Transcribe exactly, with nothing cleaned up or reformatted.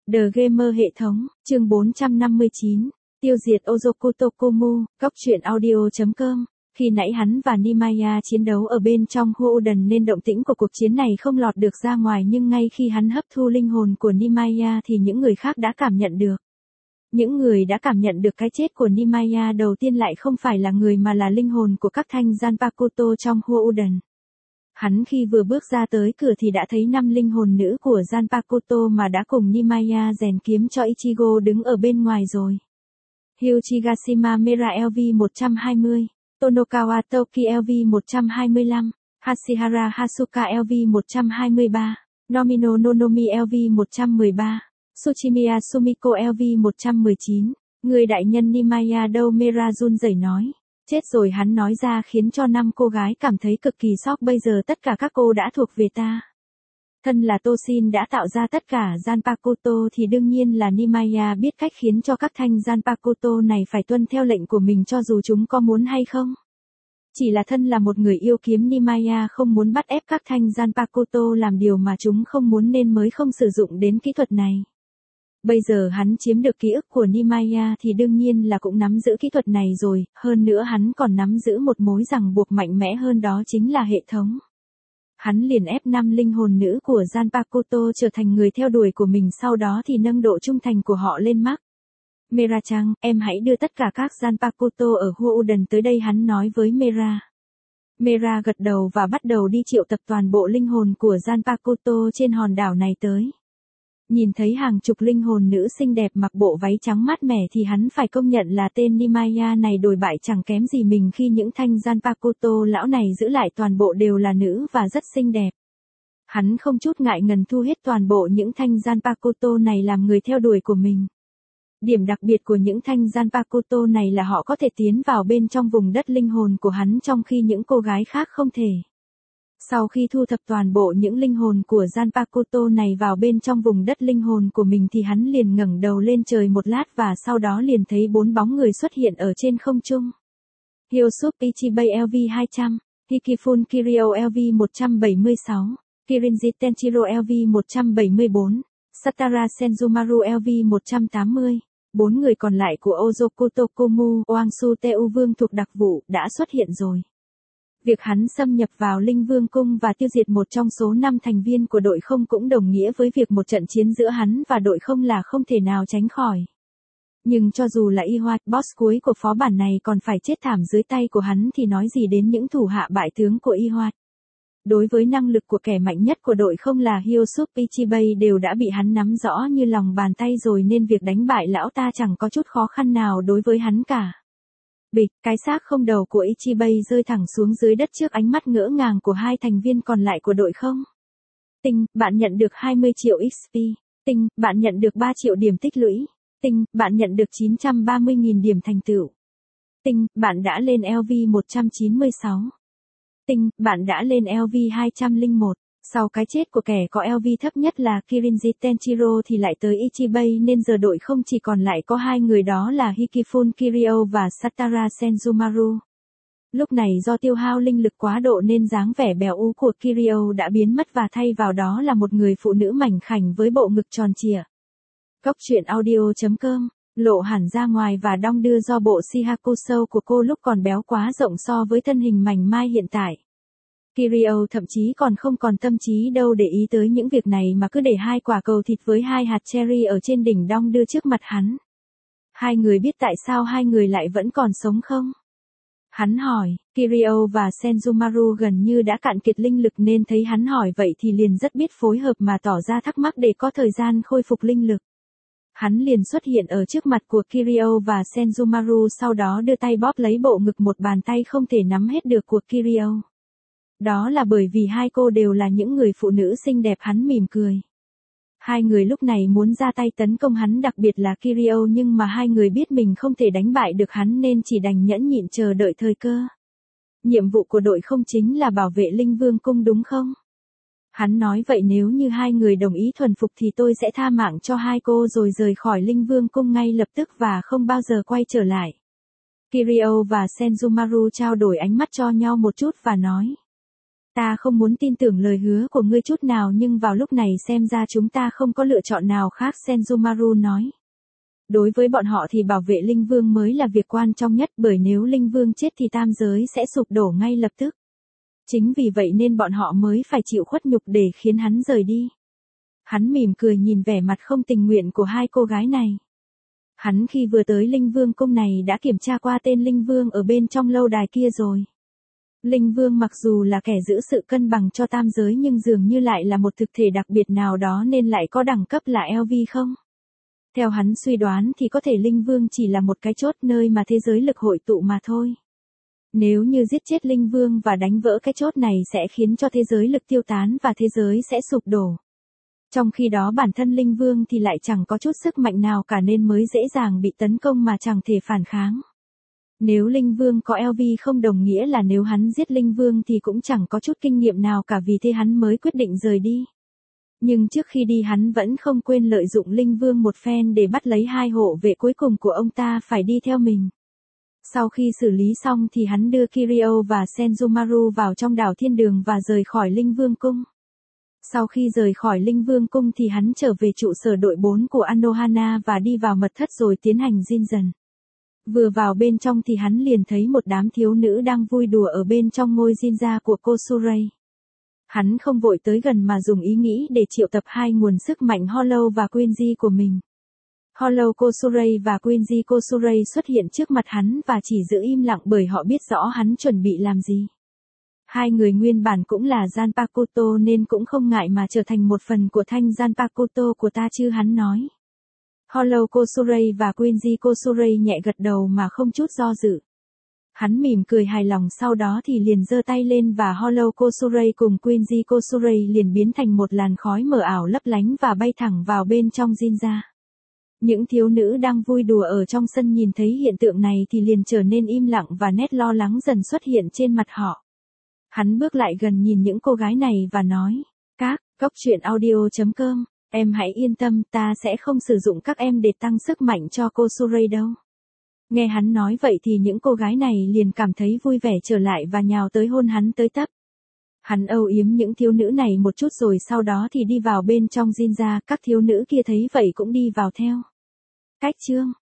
The Gamer hệ thống, chương bốn trăm năm mươi chín, tiêu diệt Ozoko Tokomu, góc truyện audio chấm com. Khi nãy hắn và Nimaya chiến đấu ở bên trong Houden nên động tĩnh của cuộc chiến này không lọt được ra ngoài, nhưng ngay khi hắn hấp thu linh hồn của Nimaya thì những người khác đã cảm nhận được. Những người đã cảm nhận được cái chết của Nimaya đầu tiên lại không phải là người mà là linh hồn của các thanh Zanpakuto trong Houden. Hắn khi vừa bước ra tới cửa thì đã thấy năm linh hồn nữ của Zanpakuto mà đã cùng Nimaya rèn kiếm cho Ichigo đứng ở bên ngoài rồi. Hyuchigashima Mera L V một trăm hai mươi, Tonokawa Toki L V một trăm hai mươi lăm, Hashihara Hasuka L V một trăm hai mươi ba, Nomino Nonomi L V một trăm mười ba, Tsuchimiya Sumiko L V một trăm mười chín. Người đại nhân Nimaya đâu? Mera run rẩy nói. Chết rồi, hắn nói ra khiến cho năm cô gái cảm thấy cực kỳ sốc. Bây giờ tất cả các cô đã thuộc về ta. Thân là Toshin đã tạo ra tất cả Zanpakuto thì đương nhiên là Nimaya biết cách khiến cho các thanh Zanpakuto này phải tuân theo lệnh của mình cho dù chúng có muốn hay không. Chỉ là thân là một người yêu kiếm, Nimaya không muốn bắt ép các thanh Zanpakuto làm điều mà chúng không muốn nên mới không sử dụng đến kỹ thuật này. Bây giờ hắn chiếm được ký ức của Nimaya thì đương nhiên là cũng nắm giữ kỹ thuật này rồi, hơn nữa hắn còn nắm giữ một mối ràng buộc mạnh mẽ hơn, đó chính là hệ thống. Hắn liền ép năm linh hồn nữ của Zanpakuto trở thành người theo đuổi của mình, sau đó thì nâng độ trung thành của họ lên max. Mera-chan, em hãy đưa tất cả các Zanpakuto ở Houden tới đây, hắn nói với Mera. Mera gật đầu và bắt đầu đi triệu tập toàn bộ linh hồn của Zanpakuto trên hòn đảo này tới. Nhìn thấy hàng chục linh hồn nữ xinh đẹp mặc bộ váy trắng mát mẻ thì hắn phải công nhận là tên Nimaya này đồi bại chẳng kém gì mình, khi những thanh Zanpakuto lão này giữ lại toàn bộ đều là nữ và rất xinh đẹp. Hắn không chút ngại ngần thu hết toàn bộ những thanh Zanpakuto này làm người theo đuổi của mình. Điểm đặc biệt của những thanh Zanpakuto này là họ có thể tiến vào bên trong vùng đất linh hồn của hắn trong khi những cô gái khác không thể. Sau khi thu thập toàn bộ những linh hồn của Zanpakuto này vào bên trong vùng đất linh hồn của mình thì hắn liền ngẩng đầu lên trời một lát và sau đó liền thấy bốn bóng người xuất hiện ở trên không trung. Hyosuke Ichibei L V hai trăm, Hikifun Kiryu L V một trăm bảy mươi sáu, Kirinji Tenchiro L V một trăm bảy mươi bốn, Satara Senjumaru L V một trăm tám mươi. Bốn người còn lại của Ozoko Tokomu, Oangsu Teu Vương thuộc đặc vụ, đã xuất hiện rồi. Việc hắn xâm nhập vào Linh Vương Cung và tiêu diệt một trong số năm thành viên của đội không cũng đồng nghĩa với việc một trận chiến giữa hắn và đội không là không thể nào tránh khỏi. Nhưng cho dù là Iwat, boss cuối của phó bản này còn phải chết thảm dưới tay của hắn thì nói gì đến những thủ hạ bại tướng của Iwat. Đối với năng lực của kẻ mạnh nhất của đội không là Hyosuke Ichibei đều đã bị hắn nắm rõ như lòng bàn tay rồi, nên việc đánh bại lão ta chẳng có chút khó khăn nào đối với hắn cả. Bịch, cái xác không đầu của Ichibei rơi thẳng xuống dưới đất trước ánh mắt ngỡ ngàng của hai thành viên còn lại của đội không. Tinh, bạn nhận được hai mươi triệu ích pê. Tinh, bạn nhận được ba triệu điểm tích lũy. Tinh, bạn nhận được chín trăm ba mươi nghìn điểm thành tựu. Tinh, bạn đã lên L V một trăm chín mươi sáu. Tinh, bạn đã lên L V hai trăm lẻ một. Sau cái chết của kẻ có L V thấp nhất là Kirinji Tenchiro thì lại tới Ichibei, nên giờ đội không chỉ còn lại có hai người, đó là Hikifun Kiryu và Satara Senjumaru. Lúc này do tiêu hao linh lực quá độ nên dáng vẻ béo ú của Kiryu đã biến mất và thay vào đó là một người phụ nữ mảnh khảnh với bộ ngực tròn trịa. Góc truyện audio chấm com, lộ hẳn ra ngoài và đong đưa do bộ Shihakusou của cô lúc còn béo quá rộng so với thân hình mảnh mai hiện tại. Kiryu thậm chí còn không còn tâm trí đâu để ý tới những việc này mà cứ để hai quả cầu thịt với hai hạt cherry ở trên đỉnh đong đưa trước mặt hắn. Hai người biết tại sao hai người lại vẫn còn sống không? Hắn hỏi. Kiryu và Senjumaru gần như đã cạn kiệt linh lực nên thấy hắn hỏi vậy thì liền rất biết phối hợp mà tỏ ra thắc mắc để có thời gian khôi phục linh lực. Hắn liền xuất hiện ở trước mặt của Kiryu và Senjumaru, sau đó đưa tay bóp lấy bộ ngực một bàn tay không thể nắm hết được của Kiryu. Đó là bởi vì hai cô đều là những người phụ nữ xinh đẹp. Hắn mỉm cười. Hai người lúc này muốn ra tay tấn công hắn, đặc biệt là Kiryu, nhưng mà hai người biết mình không thể đánh bại được hắn nên chỉ đành nhẫn nhịn chờ đợi thời cơ. Nhiệm vụ của đội không chính là bảo vệ Linh Vương Cung đúng không? Hắn nói vậy nếu như hai người đồng ý thuần phục thì tôi sẽ tha mạng cho hai cô rồi rời khỏi Linh Vương Cung ngay lập tức và không bao giờ quay trở lại. Kiryu và Senjumaru trao đổi ánh mắt cho nhau một chút và nói. Ta không muốn tin tưởng lời hứa của ngươi chút nào nhưng vào lúc này xem ra chúng ta không có lựa chọn nào khác, Senjumaru nói. Đối với bọn họ thì bảo vệ linh vương mới là việc quan trọng nhất, bởi nếu linh vương chết thì tam giới sẽ sụp đổ ngay lập tức. Chính vì vậy nên bọn họ mới phải chịu khuất nhục để khiến hắn rời đi. Hắn mỉm cười nhìn vẻ mặt không tình nguyện của hai cô gái này. Hắn khi vừa tới linh vương cung này đã kiểm tra qua tên linh vương ở bên trong lâu đài kia rồi. Linh vương mặc dù là kẻ giữ sự cân bằng cho tam giới nhưng dường như lại là một thực thể đặc biệt nào đó nên lại có đẳng cấp là lờ vê không? Theo hắn suy đoán thì có thể linh vương chỉ là một cái chốt nơi mà thế giới lực hội tụ mà thôi. Nếu như giết chết linh vương và đánh vỡ cái chốt này sẽ khiến cho thế giới lực tiêu tán và thế giới sẽ sụp đổ. Trong khi đó bản thân linh vương thì lại chẳng có chút sức mạnh nào cả nên mới dễ dàng bị tấn công mà chẳng thể phản kháng. Nếu linh vương có lờ vê không đồng nghĩa là nếu hắn giết linh vương thì cũng chẳng có chút kinh nghiệm nào cả, vì thế hắn mới quyết định rời đi. Nhưng trước khi đi hắn vẫn không quên lợi dụng linh vương một phen để bắt lấy hai hộ vệ cuối cùng của ông ta phải đi theo mình. Sau khi xử lý xong thì hắn đưa Kiryu và Senjumaru vào trong đảo thiên đường và rời khỏi linh vương cung. Sau khi rời khỏi linh vương cung thì hắn trở về trụ sở đội bốn của Anohana và đi vào mật thất rồi tiến hành diên dần. Vừa vào bên trong thì hắn liền thấy một đám thiếu nữ đang vui đùa ở bên trong ngôi Jinja của Kosurei. Hắn không vội tới gần mà dùng ý nghĩ để triệu tập hai nguồn sức mạnh Hollow và Quincy của mình. Hollow Kosurei và Quincy Kosurei xuất hiện trước mặt hắn và chỉ giữ im lặng bởi họ biết rõ hắn chuẩn bị làm gì. Hai người nguyên bản cũng là Zanpakuto nên cũng không ngại mà trở thành một phần của thanh Zanpakuto của ta chứ, hắn nói. Hollow Kosurei và Quincy Kosurei nhẹ gật đầu mà không chút do dự. Hắn mỉm cười hài lòng sau đó thì liền giơ tay lên và Hollow Kosurei cùng Quincy Kosurei liền biến thành một làn khói mờ ảo lấp lánh và bay thẳng vào bên trong Jinja. Những thiếu nữ đang vui đùa ở trong sân nhìn thấy hiện tượng này thì liền trở nên im lặng và nét lo lắng dần xuất hiện trên mặt họ. Hắn bước lại gần nhìn những cô gái này và nói, các, góc truyện audio chấm com, em hãy yên tâm, ta sẽ không sử dụng các em để tăng sức mạnh cho Kosurei đâu. Nghe hắn nói vậy thì những cô gái này liền cảm thấy vui vẻ trở lại và nhào tới hôn hắn tới tấp. Hắn âu yếm những thiếu nữ này một chút rồi sau đó thì đi vào bên trong Jinja, các thiếu nữ kia thấy vậy cũng đi vào theo. Cách chương